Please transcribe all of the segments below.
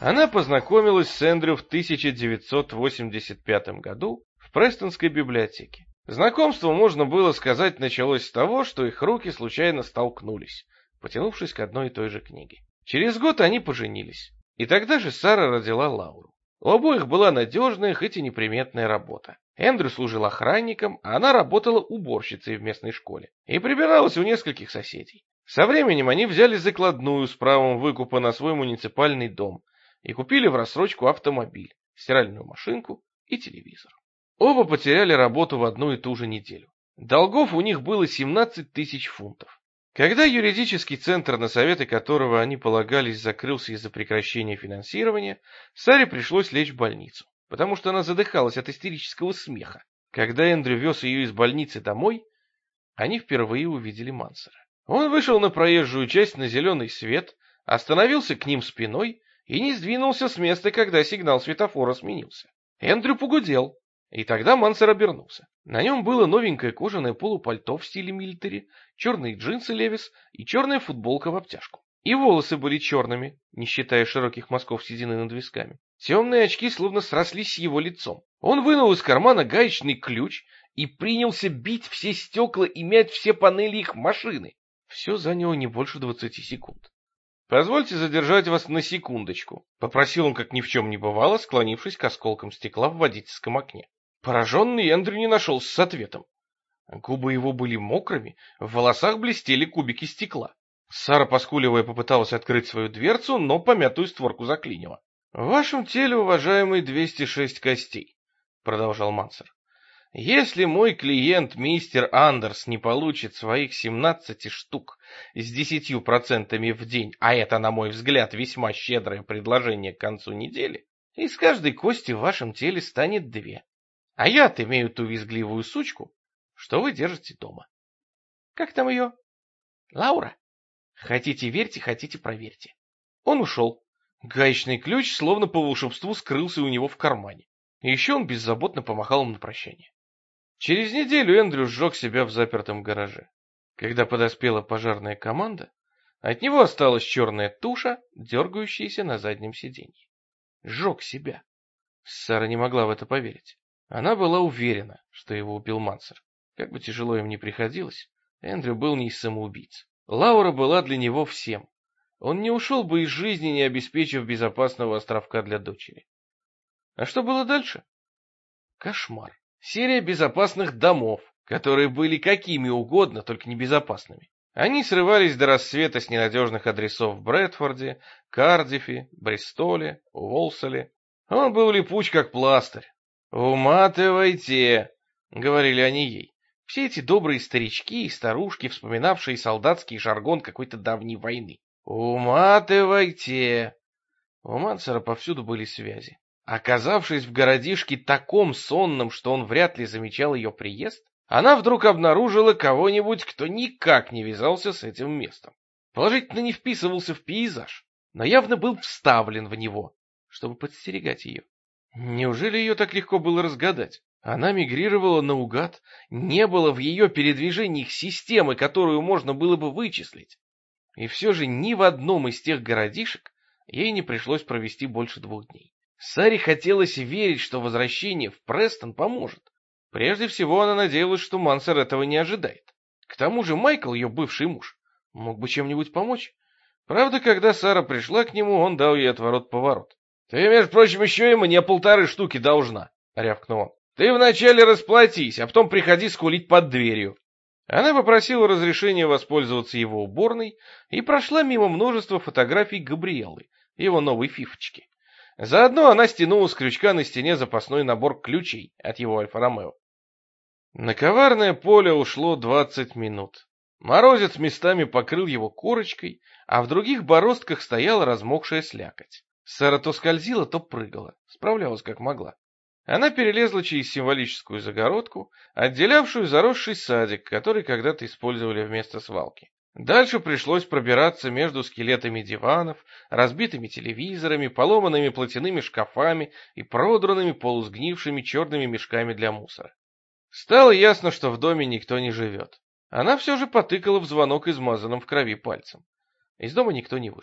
Она познакомилась с Эндрю в 1985 году в Престонской библиотеке. Знакомство, можно было сказать, началось с того, что их руки случайно столкнулись, потянувшись к одной и той же книге. Через год они поженились, и тогда же Сара родила Лауру. У обоих была надежная, хоть и неприметная работа. Эндрю служил охранником, а она работала уборщицей в местной школе и прибиралась у нескольких соседей. Со временем они взяли закладную с правом выкупа на свой муниципальный дом и купили в рассрочку автомобиль, стиральную машинку и телевизор. Оба потеряли работу в одну и ту же неделю. Долгов у них было 17 тысяч фунтов. Когда юридический центр, на советы которого они полагались, закрылся из-за прекращения финансирования, Саре пришлось лечь в больницу, потому что она задыхалась от истерического смеха. Когда Эндрю вез ее из больницы домой, они впервые увидели Мансера. Он вышел на проезжую часть на зеленый свет, остановился к ним спиной и не сдвинулся с места, когда сигнал светофора сменился. Эндрю погудел, и тогда Мансер обернулся. На нем было новенькое кожаное полупальто в стиле милитари, черные джинсы Левис и черная футболка в обтяжку. И волосы были черными, не считая широких мазков седины над висками. Темные очки словно срослись с его лицом. Он вынул из кармана гаечный ключ и принялся бить все стекла и мять все панели их машины. Все заняло не больше 20 секунд. «Позвольте задержать вас на секундочку», — попросил он, как ни в чем не бывало, склонившись к осколкам стекла в водительском окне. Пораженный Эндрю не нашелся с ответом. Губы его были мокрыми, в волосах блестели кубики стекла. Сара, поскуливая, попыталась открыть свою дверцу, но помятую створку заклинила. — В вашем теле, уважаемый, 206 костей, — продолжал Мансер. — Если мой клиент, мистер Андерс, не получит своих 17 штук с 10% в день, а это, на мой взгляд, весьма щедрое предложение к концу недели, из каждой кости в вашем теле станет 2. А я имею ту визгливую сучку, что вы держите дома. Как там ее? Лаура? Хотите верьте, хотите проверьте. Он ушел. Гаечный ключ, словно по волшебству, скрылся у него в кармане. И еще он беззаботно помахал им на прощание. Через неделю Эндрю сжег себя в запертом гараже. Когда подоспела пожарная команда, от него осталась черная туша, дергающаяся на заднем сиденье. Сжег себя. Сара не могла в это поверить. Она была уверена, что его убил Мансер. Как бы тяжело им ни приходилось, Эндрю был не из самоубийц. Лаура была для него всем. Он не ушел бы из жизни, не обеспечив безопасного островка для дочери. А что было дальше? Кошмар. Серия безопасных домов, которые были какими угодно, только не безопасными. Они срывались до рассвета с ненадежных адресов в Брэдфорде, Кардифе, Бристоле, Уолсале. Он был липуч, как пластырь. «Уматывайте», — говорили они ей. Все эти добрые старички и старушки, вспоминавшие солдатский жаргон какой-то давней войны. «Уматывайте». У Мансера повсюду были связи. Оказавшись в городишке таком сонном, что он вряд ли замечал ее приезд, она вдруг обнаружила кого-нибудь, кто никак не вязался с этим местом. Положительно не вписывался в пейзаж, но явно был вставлен в него, чтобы подстерегать ее. Неужели ее так легко было разгадать? Она мигрировала наугад, не было в ее передвижениях системы, которую можно было бы вычислить. И все же ни в одном из тех городишек ей не пришлось провести больше 2 дней. Саре хотелось верить, что возвращение в Престон поможет. Прежде всего она надеялась, что Мансер этого не ожидает. К тому же Майкл, ее бывший муж, мог бы чем-нибудь помочь. Правда, когда Сара пришла к нему, он дал ей отворот-поворот. — Ты, между прочим, еще и мне 1,5 штуки должна, — рявкнул он. — Ты вначале расплатись, а потом приходи скулить под дверью. Она попросила разрешения воспользоваться его уборной и прошла мимо множества фотографий Габриэлы, его новой фифочки. Заодно она стянула с крючка на стене запасной набор ключей от его Альфа-Ромео. На коварное поле ушло 20 минут. Морозец местами покрыл его корочкой, а в других бороздках стояла размокшая слякоть. Сара то скользила, то прыгала, справлялась как могла. Она перелезла через символическую загородку, отделявшую заросший садик, который когда-то использовали вместо свалки. Дальше пришлось пробираться между скелетами диванов, разбитыми телевизорами, поломанными платяными шкафами и продранными полусгнившими черными мешками для мусора. Стало ясно, что в доме никто не живет. Она все же потыкала в звонок измазанным в крови пальцем. Из дома никто не вышел.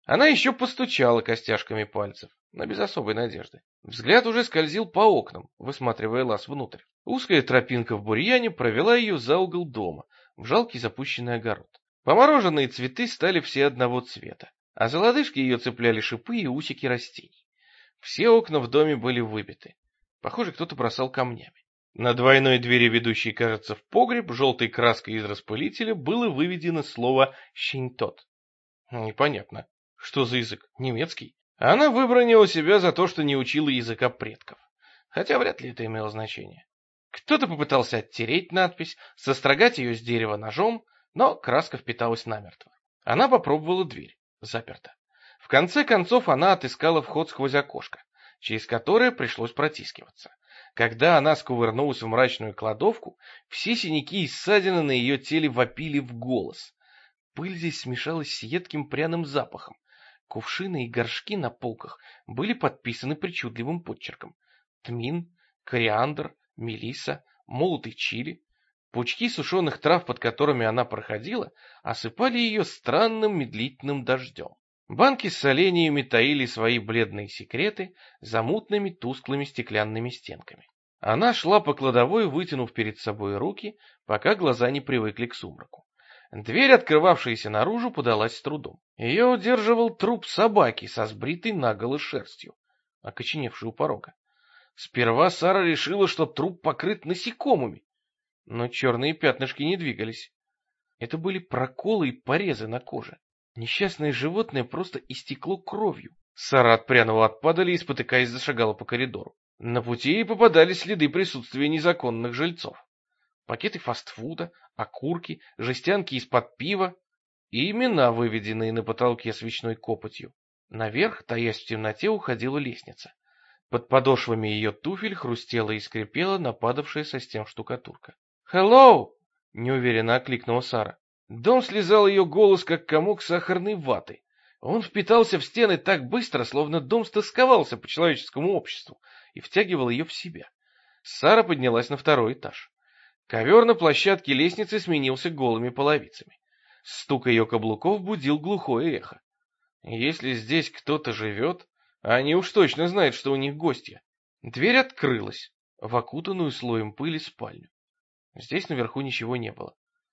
Она еще постучала костяшками пальцев, но без особой надежды. Взгляд уже скользил по окнам, высматривая лаз внутрь. Узкая тропинка в бурьяне провела ее за угол дома, в жалкий запущенный огород. Помороженные цветы стали все одного цвета, а за лодыжки ее цепляли шипы и усики растений. Все окна в доме были выбиты. Похоже, кто-то бросал камнями. На двойной двери, ведущей, кажется, в погреб, желтой краской из распылителя было выведено слово «щеньтот». Непонятно. Что за язык? Немецкий? Она выбронила себя за то, что не учила языка предков. Хотя вряд ли это имело значение. Кто-то попытался оттереть надпись, сострогать ее с дерева ножом, но краска впиталась намертво. Она попробовала дверь. Заперта. В конце концов она отыскала вход сквозь окошко, через которое пришлось протискиваться. Когда она скувырнулась в мрачную кладовку, все синяки и ссадины на ее теле вопили в голос. Пыль здесь смешалась с едким пряным запахом. Кувшины и горшки на полках были подписаны причудливым подчерком. Тмин, кориандр, мелисса, молотый чили. Пучки сушеных трав, под которыми она проходила, осыпали ее странным медлительным дождем. Банки с соленьями таили свои бледные секреты за мутными тусклыми стеклянными стенками. Она шла по кладовой, вытянув перед собой руки, пока глаза не привыкли к сумраку. Дверь, открывавшаяся наружу, подалась с трудом. Ее удерживал труп собаки со сбритой наголо шерстью, окоченевшей у порога. Сперва Сара решила, что труп покрыт насекомыми, но черные пятнышки не двигались. Это были проколы и порезы на коже. Несчастное животное просто истекло кровью. Сара отпрянула от падали и, спотыкаясь, зашагала по коридору. На пути ей попадались следы присутствия незаконных жильцов. Пакеты фастфуда, окурки, жестянки из-под пива и имена, выведенные на потолке свечной копотью. Наверх, таясь в темноте, уходила лестница. Под подошвами ее туфель хрустела и скрипела нападавшая со стен штукатурка. «Hello!» — неуверенно окликнула Сара. Дом слезал ее голос, как комок сахарной ваты. Он впитался в стены так быстро, словно дом стосковался по человеческому обществу и втягивал ее в себя. Сара поднялась на второй этаж. Ковер на площадке лестницы сменился голыми половицами. Стук ее каблуков будил глухое эхо. Если здесь кто-то живет, они уж точно знают, что у них гостья. Дверь открылась в окутанную слоем пыли спальню. Здесь наверху ничего не было.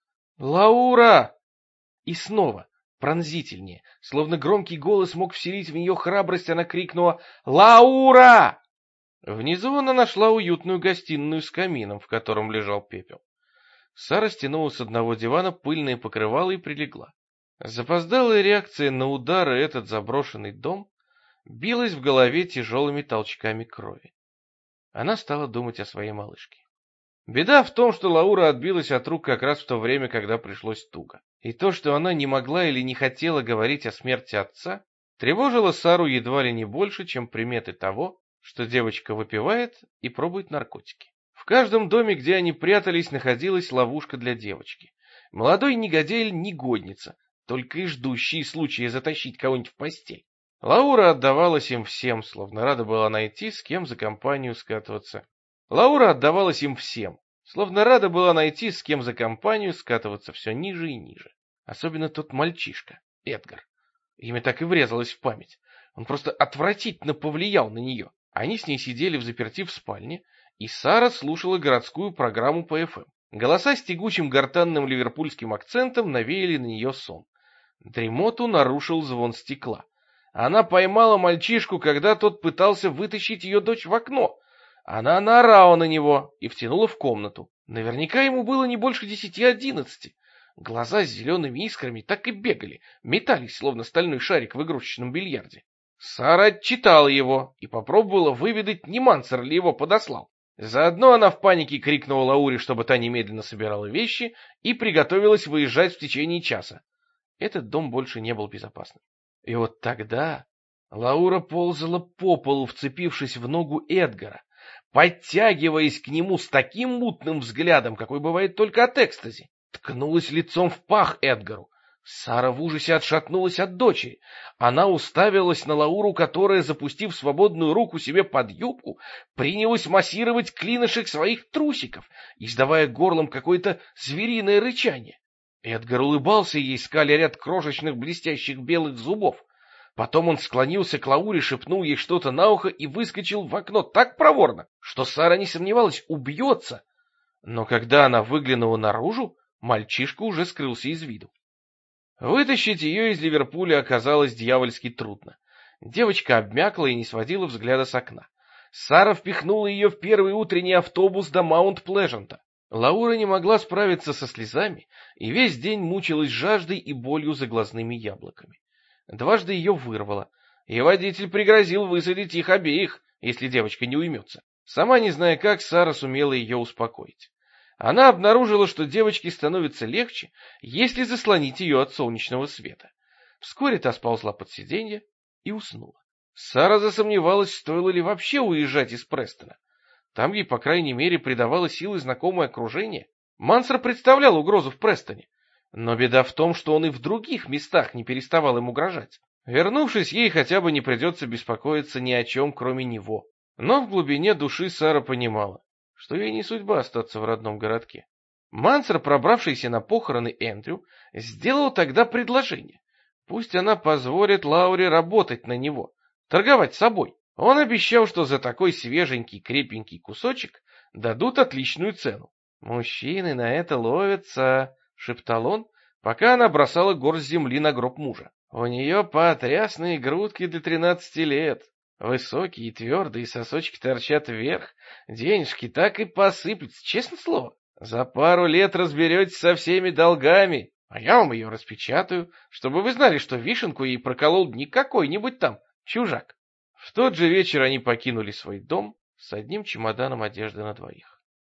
«Лаура!» И снова, пронзительнее, словно громкий голос мог вселить в нее храбрость, она крикнула «Лаура!». Внизу она нашла уютную гостиную с камином, в котором лежал пепел. Сара стянула с одного дивана пыльное покрывало и прилегла. Запоздалая реакция на удары этот заброшенный дом билась в голове тяжелыми толчками крови. Она стала думать о своей малышке. Беда в том, что Лаура отбилась от рук как раз в то время, когда пришлось туго. И то, что она не могла или не хотела говорить о смерти отца, тревожило Сару едва ли не больше, чем приметы того, что девочка выпивает и пробует наркотики. В каждом доме, где они прятались, находилась ловушка для девочки. Молодой негодяй-негодница, только и ждущий случая затащить кого-нибудь в постель. Лаура отдавалась им всем, словно рада была найти, с кем за компанию скатываться. Лаура отдавалась им всем, словно рада была найти, с кем за компанию скатываться все ниже и ниже. Особенно тот мальчишка, Эдгар. Имя так и врезалось в память. Он просто отвратительно повлиял на нее. Они с ней сидели взаперти в спальне, и Сара слушала городскую программу по ФМ. Голоса с тягучим гортанным ливерпульским акцентом навеяли на нее сон. Дремоту нарушил звон стекла. Она поймала мальчишку, когда тот пытался вытащить ее дочь в окно. Она наорала на него и втянула в комнату. Наверняка ему было не больше 10-11. Глаза с зелеными искрами так и бегали, метались, словно стальной шарик в игрушечном бильярде. Сара отчитала его и попробовала выведать, не Мансер ли его подослал. Заодно она в панике крикнула Лауре, чтобы та немедленно собирала вещи и приготовилась выезжать в течение часа. Этот дом больше не был безопасным. И вот тогда Лаура ползала по полу, вцепившись в ногу Эдгара, подтягиваясь к нему с таким мутным взглядом, какой бывает только от экстази. Ткнулась лицом в пах Эдгару. Сара в ужасе отшатнулась от дочери. Она уставилась на Лауру, которая, запустив свободную руку себе под юбку, принялась массировать клинышек своих трусиков, издавая горлом какое-то звериное рычание. Эдгар улыбался ей, скаля ряд крошечных блестящих белых зубов. Потом он склонился к Лауре, шепнул ей что-то на ухо и выскочил в окно так проворно, что Сара не сомневалась, убьется. Но когда она выглянула наружу, мальчишка уже скрылся из виду. Вытащить ее из Ливерпуля оказалось дьявольски трудно. Девочка обмякла и не сводила взгляда с окна. Сара впихнула ее в первый утренний автобус до Маунт-Плежента. Лаура не могла справиться со слезами и весь день мучилась жаждой и болью за глазными яблоками. Дважды ее вырвало, и водитель пригрозил высадить их обеих, если девочка не уймется. Сама не зная как, Сара сумела ее успокоить. Она обнаружила, что девочке становится легче, если заслонить ее от солнечного света. Вскоре та сползла под сиденье и уснула. Сара засомневалась, стоило ли вообще уезжать из Престона. Там ей, по крайней мере, придавало силы знакомое окружение. Мансер представлял угрозу в Престоне. Но беда в том, что он и в других местах не переставал им угрожать. Вернувшись, ей хотя бы не придется беспокоиться ни о чем, кроме него. Но в глубине души Сара понимала, что ей не судьба остаться в родном городке. Мансер, пробравшийся на похороны Эндрю, сделал тогда предложение. Пусть она позволит Лауре работать на него, торговать собой. Он обещал, что за такой свеженький, крепенький кусочек дадут отличную цену. «Мужчины на это ловятся», — шептал он, пока она бросала горсть земли на гроб мужа. «У нее потрясные грудки до 13 лет. Высокие и твердые сосочки торчат вверх. Денежки так и посыплются, честное слово. За пару лет разберетесь со всеми долгами, а я вам ее распечатаю, чтобы вы знали, что вишенку ей проколол не какой-нибудь там чужак». В тот же вечер они покинули свой дом с одним чемоданом одежды на двоих.